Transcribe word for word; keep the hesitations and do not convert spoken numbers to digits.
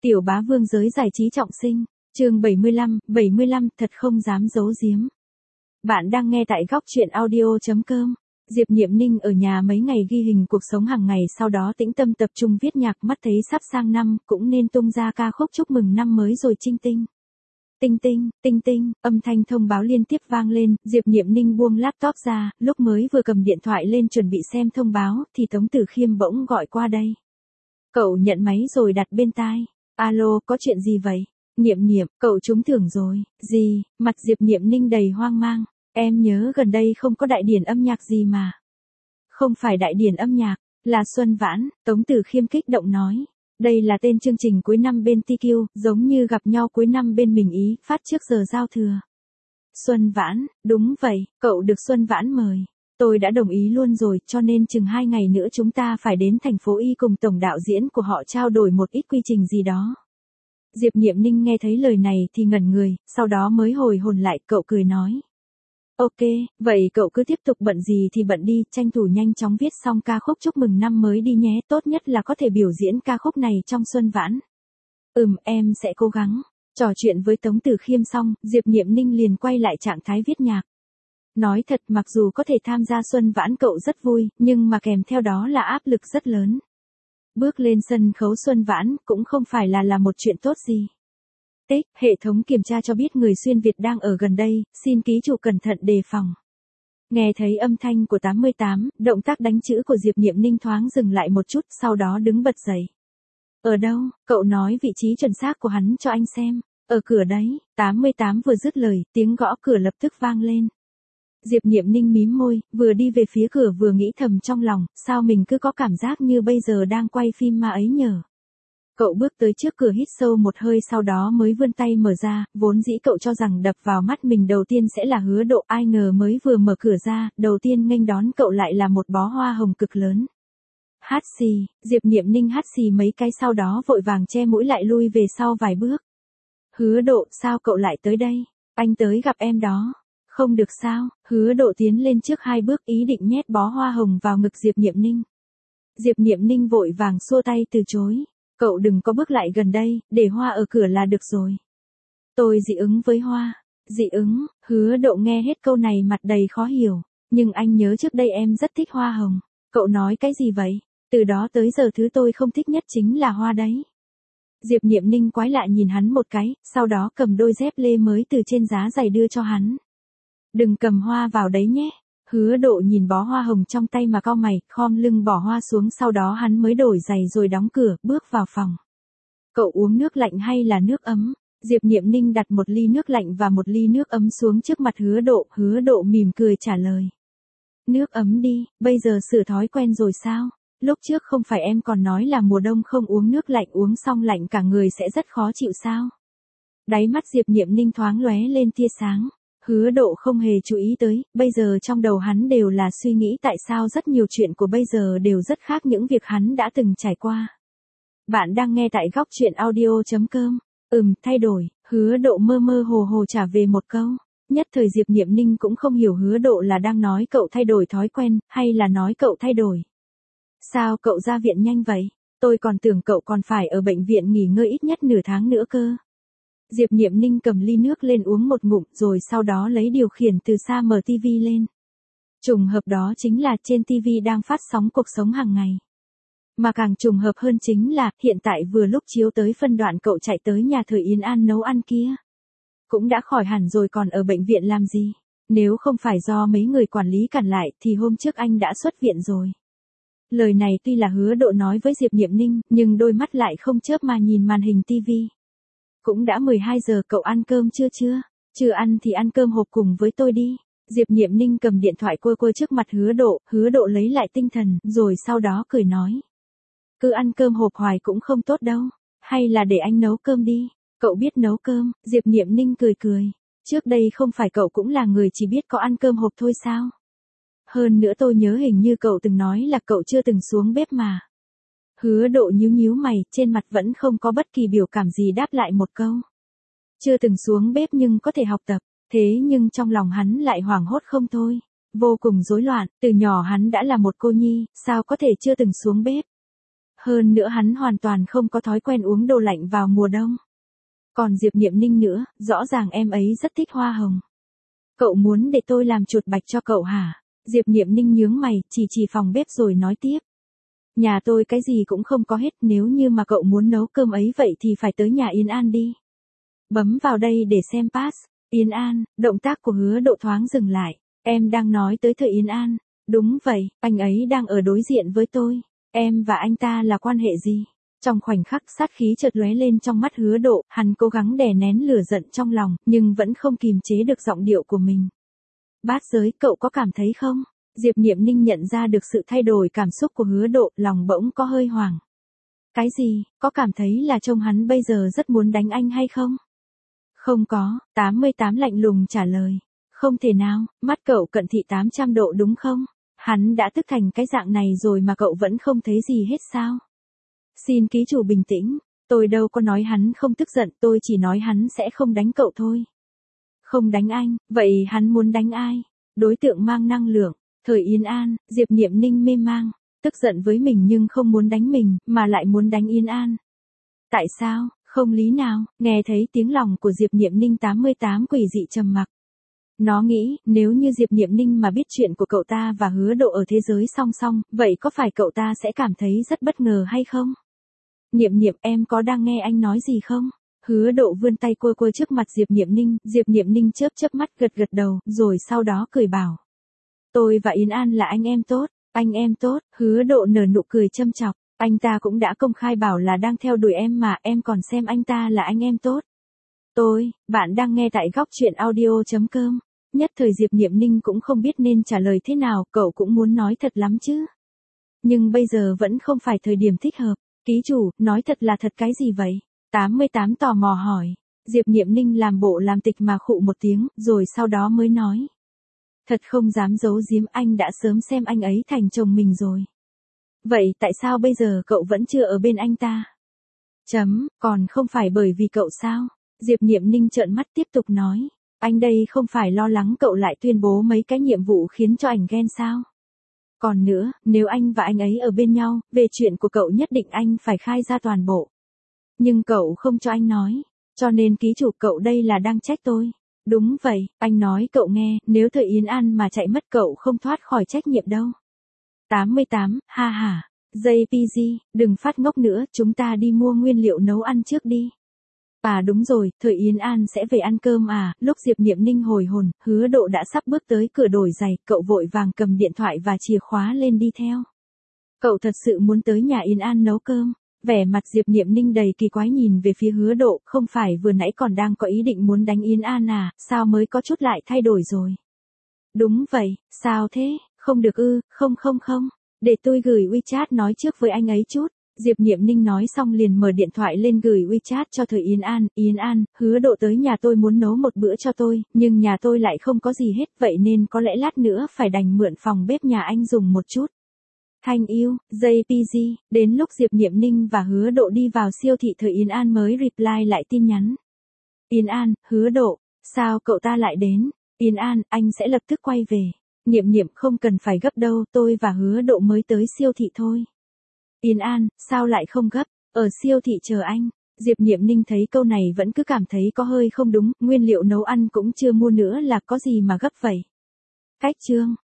Tiểu bá vương giới giải trí trọng sinh, chương bảy mươi lăm, bảy mươi lăm, thật không dám giấu giếm. Bạn đang nghe tại góc truyện audio.com. Diệp Niệm Ninh ở nhà mấy ngày ghi hình cuộc sống hàng ngày, sau đó tĩnh tâm tập trung viết nhạc, mắt thấy sắp sang năm, cũng nên tung ra ca khúc chúc mừng năm mới rồi. Trinh tinh. Tinh tinh, tinh tinh, âm thanh thông báo liên tiếp vang lên, Diệp Niệm Ninh buông laptop ra, lúc mới vừa cầm điện thoại lên chuẩn bị xem thông báo, thì Tống Tử Khiêm bỗng gọi qua đây. Cậu nhận máy rồi đặt bên tai. Alo, có chuyện gì vậy? Niệm Niệm, cậu trúng thưởng rồi. Gì? Mặt Diệp Niệm Ninh đầy hoang mang. Em nhớ gần đây không có đại điển âm nhạc gì mà. Không phải đại điển âm nhạc, là Xuân Vãn, Tống Tử Khiêm kích động nói. Đây là tên chương trình cuối năm bên tê quy, giống như gặp nhau cuối năm bên mình Ý, phát trước giờ giao thừa. Xuân Vãn, đúng vậy, cậu được Xuân Vãn mời. Tôi đã đồng ý luôn rồi, cho nên chừng hai ngày nữa chúng ta phải đến thành phố Y cùng tổng đạo diễn của họ trao đổi một ít quy trình gì đó. Diệp Niệm Ninh nghe thấy lời này thì ngẩn người, sau đó mới hồi hồn lại, cậu cười nói. Ok, vậy cậu cứ tiếp tục bận gì thì bận đi, tranh thủ nhanh chóng viết xong ca khúc chúc mừng năm mới đi nhé, tốt nhất là có thể biểu diễn ca khúc này trong Xuân Vãn. Ừm, em sẽ cố gắng. Trò chuyện với Tống Tử Khiêm xong, Diệp Niệm Ninh liền quay lại trạng thái viết nhạc. Nói thật, mặc dù có thể tham gia Xuân Vãn cậu rất vui, nhưng mà kèm theo đó là áp lực rất lớn. Bước lên sân khấu Xuân Vãn cũng không phải là là một chuyện tốt gì. Tích, hệ thống kiểm tra cho biết người xuyên Việt đang ở gần đây, xin ký chủ cẩn thận đề phòng. Nghe thấy âm thanh của tám mươi tám, động tác đánh chữ của Diệp Niệm Ninh thoáng dừng lại một chút, sau đó đứng bật dậy. Ở đâu? Cậu nói vị trí chuẩn xác của hắn cho anh xem. Ở cửa đấy. tám mươi tám vừa dứt lời, tiếng gõ cửa lập tức vang lên. Diệp Niệm Ninh mím môi, vừa đi về phía cửa vừa nghĩ thầm trong lòng, sao mình cứ có cảm giác như bây giờ đang quay phim ma ấy nhở. Cậu bước tới trước cửa hít sâu một hơi, sau đó mới vươn tay mở ra, vốn dĩ cậu cho rằng đập vào mắt mình đầu tiên sẽ là Hứa Độ, ai ngờ mới vừa mở cửa ra, đầu tiên nghênh đón cậu lại là một bó hoa hồng cực lớn. Hát xì, Diệp Niệm Ninh hát xì mấy cái sau đó vội vàng che mũi lại lui về sau vài bước. Hứa Độ, sao cậu lại tới đây? Anh tới gặp em đó. Không được sao? Hứa Độ tiến lên trước hai bước ý định nhét bó hoa hồng vào ngực Diệp Niệm Ninh. Diệp Niệm Ninh vội vàng xua tay từ chối. Cậu đừng có bước lại gần đây, để hoa ở cửa là được rồi. Tôi dị ứng với hoa. Dị ứng? Hứa Độ nghe hết câu này mặt đầy khó hiểu. Nhưng anh nhớ trước đây em rất thích hoa hồng. Cậu nói cái gì vậy? Từ đó tới giờ thứ tôi không thích nhất chính là hoa đấy. Diệp Niệm Ninh quái lạ nhìn hắn một cái, sau đó cầm đôi dép lê mới từ trên giá giày đưa cho hắn. Đừng cầm hoa vào đấy nhé. Hứa Độ nhìn bó hoa hồng trong tay mà cau mày, khom lưng bỏ hoa xuống, sau đó hắn mới đổi giày rồi đóng cửa, bước vào phòng. Cậu uống nước lạnh hay là nước ấm? Diệp Niệm Ninh đặt một ly nước lạnh và một ly nước ấm xuống trước mặt Hứa Độ, Hứa Độ mỉm cười trả lời. Nước ấm đi, bây giờ sửa thói quen rồi sao? Lúc trước không phải em còn nói là mùa đông không uống nước lạnh, uống xong lạnh cả người sẽ rất khó chịu sao? Đáy mắt Diệp Niệm Ninh thoáng lóe lên tia sáng. Hứa Độ không hề chú ý tới, bây giờ trong đầu hắn đều là suy nghĩ tại sao rất nhiều chuyện của bây giờ đều rất khác những việc hắn đã từng trải qua. Bạn đang nghe tại góc truyện audio.com. Ừm, thay đổi, Hứa Độ mơ mơ hồ hồ trả về một câu. Nhất thời Diệp Niệm Ninh cũng không hiểu Hứa Độ là đang nói cậu thay đổi thói quen, hay là nói cậu thay đổi. Sao cậu ra viện nhanh vậy? Tôi còn tưởng cậu còn phải ở bệnh viện nghỉ ngơi ít nhất nửa tháng nữa cơ. Diệp Niệm Ninh cầm ly nước lên uống một ngụm rồi sau đó lấy điều khiển từ xa mở tivi lên. Trùng hợp đó chính là trên tivi đang phát sóng cuộc sống hàng ngày. Mà càng trùng hợp hơn chính là hiện tại vừa lúc chiếu tới phân đoạn cậu chạy tới nhà thờ Yến An nấu ăn kia. Cũng đã khỏi hẳn rồi còn ở bệnh viện làm gì? Nếu không phải do mấy người quản lý cản lại thì hôm trước anh đã xuất viện rồi. Lời này tuy là Hứa Độ nói với Diệp Niệm Ninh, nhưng đôi mắt lại không chớp mà nhìn màn hình tivi. Cũng đã mười hai giờ, cậu ăn cơm chưa chưa? Chưa ăn thì ăn cơm hộp cùng với tôi đi. Diệp Niệm Ninh cầm điện thoại quơ quơ trước mặt Hứa Độ, Hứa Độ lấy lại tinh thần, rồi sau đó cười nói. Cứ ăn cơm hộp hoài cũng không tốt đâu. Hay là để anh nấu cơm đi. Cậu biết nấu cơm? Diệp Niệm Ninh cười cười. Trước đây không phải cậu cũng là người chỉ biết có ăn cơm hộp thôi sao? Hơn nữa tôi nhớ hình như cậu từng nói là cậu chưa từng xuống bếp mà. Hứa Độ nhíu nhíu mày, trên mặt vẫn không có bất kỳ biểu cảm gì đáp lại một câu. Chưa từng xuống bếp nhưng có thể học tập, thế nhưng trong lòng hắn lại hoảng hốt không thôi. Vô cùng rối loạn, từ nhỏ hắn đã là một cô nhi, sao có thể chưa từng xuống bếp. Hơn nữa hắn hoàn toàn không có thói quen uống đồ lạnh vào mùa đông. Còn Diệp Niệm Ninh nữa, rõ ràng em ấy rất thích hoa hồng. Cậu muốn để tôi làm chuột bạch cho cậu hả? Diệp Niệm Ninh nhướng mày, chỉ chỉ phòng bếp rồi nói tiếp. Nhà tôi cái gì cũng không có hết, nếu như mà cậu muốn nấu cơm ấy vậy thì phải tới nhà Yến An đi. Bấm vào đây để xem pass. Yến An, động tác của Hứa Độ thoáng dừng lại. Em đang nói tới Thời Yến An. Đúng vậy, anh ấy đang ở đối diện với tôi. Em và anh ta là quan hệ gì? Trong khoảnh khắc sát khí chợt lóe lên trong mắt Hứa Độ, hắn cố gắng đè nén lửa giận trong lòng, nhưng vẫn không kìm chế được giọng điệu của mình. Bát Giới, cậu có cảm thấy không? Diệp Niệm Ninh nhận ra được sự thay đổi cảm xúc của Hứa Độ, lòng bỗng có hơi hoảng. Cái gì, có cảm thấy là trông hắn bây giờ rất muốn đánh anh hay không? Không có, tám mươi tám lạnh lùng trả lời. Không thể nào, mắt cậu cận thị tám trăm độ đúng không? Hắn đã tức thành cái dạng này rồi mà cậu vẫn không thấy gì hết sao? Xin ký chủ bình tĩnh, tôi đâu có nói hắn không tức giận, tôi chỉ nói hắn sẽ không đánh cậu thôi. Không đánh anh, vậy hắn muốn đánh ai? Đối tượng mang năng lượng. Thời Yến An, Diệp Niệm Ninh mê mang, tức giận với mình nhưng không muốn đánh mình, mà lại muốn đánh Yến An. Tại sao, không lý nào, nghe thấy tiếng lòng của Diệp Niệm Ninh tám mươi tám quỷ dị trầm mặc. Nó nghĩ, nếu như Diệp Niệm Ninh mà biết chuyện của cậu ta và Hứa Độ ở thế giới song song, vậy có phải cậu ta sẽ cảm thấy rất bất ngờ hay không? Niệm Niệm, em có đang nghe anh nói gì không? Hứa Độ vươn tay quơ quơ trước mặt Diệp Niệm Ninh, Diệp Niệm Ninh chớp chớp mắt gật gật đầu, rồi sau đó cười bảo. Tôi và Yến An là anh em tốt, anh em tốt, Hứa Độ nở nụ cười châm chọc, anh ta cũng đã công khai bảo là đang theo đuổi em mà, em còn xem anh ta là anh em tốt. Tôi, bạn đang nghe tại góc truyện audio.com. Nhất thời Diệp Niệm Ninh cũng không biết nên trả lời thế nào, cậu cũng muốn nói thật lắm chứ. Nhưng bây giờ vẫn không phải thời điểm thích hợp. Ký chủ, nói thật là thật cái gì vậy? tám mươi tám tò mò hỏi. Diệp Niệm Ninh làm bộ làm tịch mà khụ một tiếng, rồi sau đó mới nói. Thật không dám giấu giếm, anh đã sớm xem anh ấy thành chồng mình rồi. Vậy tại sao bây giờ cậu vẫn chưa ở bên anh ta? Chấm, còn không phải bởi vì cậu sao? Diệp Niệm Ninh trợn mắt tiếp tục nói. Anh đây không phải lo lắng cậu lại tuyên bố mấy cái nhiệm vụ khiến cho ảnh ghen sao? Còn nữa, nếu anh và anh ấy ở bên nhau, về chuyện của cậu nhất định anh phải khai ra toàn bộ. Nhưng cậu không cho anh nói, cho nên ký chủ cậu đây là đang trách tôi. Đúng vậy, anh nói cậu nghe, nếu Thời Yến An mà chạy mất cậu không thoát khỏi trách nhiệm đâu. tám mươi tám, ha ha, gi pê giê, đừng phát ngốc nữa, chúng ta đi mua nguyên liệu nấu ăn trước đi. À đúng rồi, Thời Yến An sẽ về ăn cơm à, lúc Diệp Niệm Ninh hồi hồn, Hứa Độ đã sắp bước tới cửa đổi giày, cậu vội vàng cầm điện thoại và chìa khóa lên đi theo. Cậu thật sự muốn tới nhà Yến An nấu cơm, vẻ mặt Diệp Niệm Ninh đầy kỳ quái nhìn về phía Hứa Độ, không phải vừa nãy còn đang có ý định muốn đánh Yến An à, sao mới có chút lại thay đổi rồi. Đúng vậy, sao thế, không được ư, không không không, để tôi gửi WeChat nói trước với anh ấy chút. Diệp Niệm Ninh nói xong liền mở điện thoại lên gửi WeChat cho Thời Yến An, Yến An, Hứa Độ tới nhà tôi muốn nấu một bữa cho tôi, nhưng nhà tôi lại không có gì hết, vậy nên có lẽ lát nữa phải đành mượn phòng bếp nhà anh dùng một chút. Thanh yêu, gi pê giê, đến lúc Diệp Niệm Ninh và Hứa Độ đi vào siêu thị Thời Yến An mới reply lại tin nhắn. Yến An, Hứa Độ, sao cậu ta lại đến? Yến An, anh sẽ lập tức quay về. Niệm Niệm không cần phải gấp đâu, tôi và Hứa Độ mới tới siêu thị thôi. Yến An, sao lại không gấp, ở siêu thị chờ anh. Diệp Niệm Ninh thấy câu này vẫn cứ cảm thấy có hơi không đúng, nguyên liệu nấu ăn cũng chưa mua nữa là có gì mà gấp vậy. Cách chương.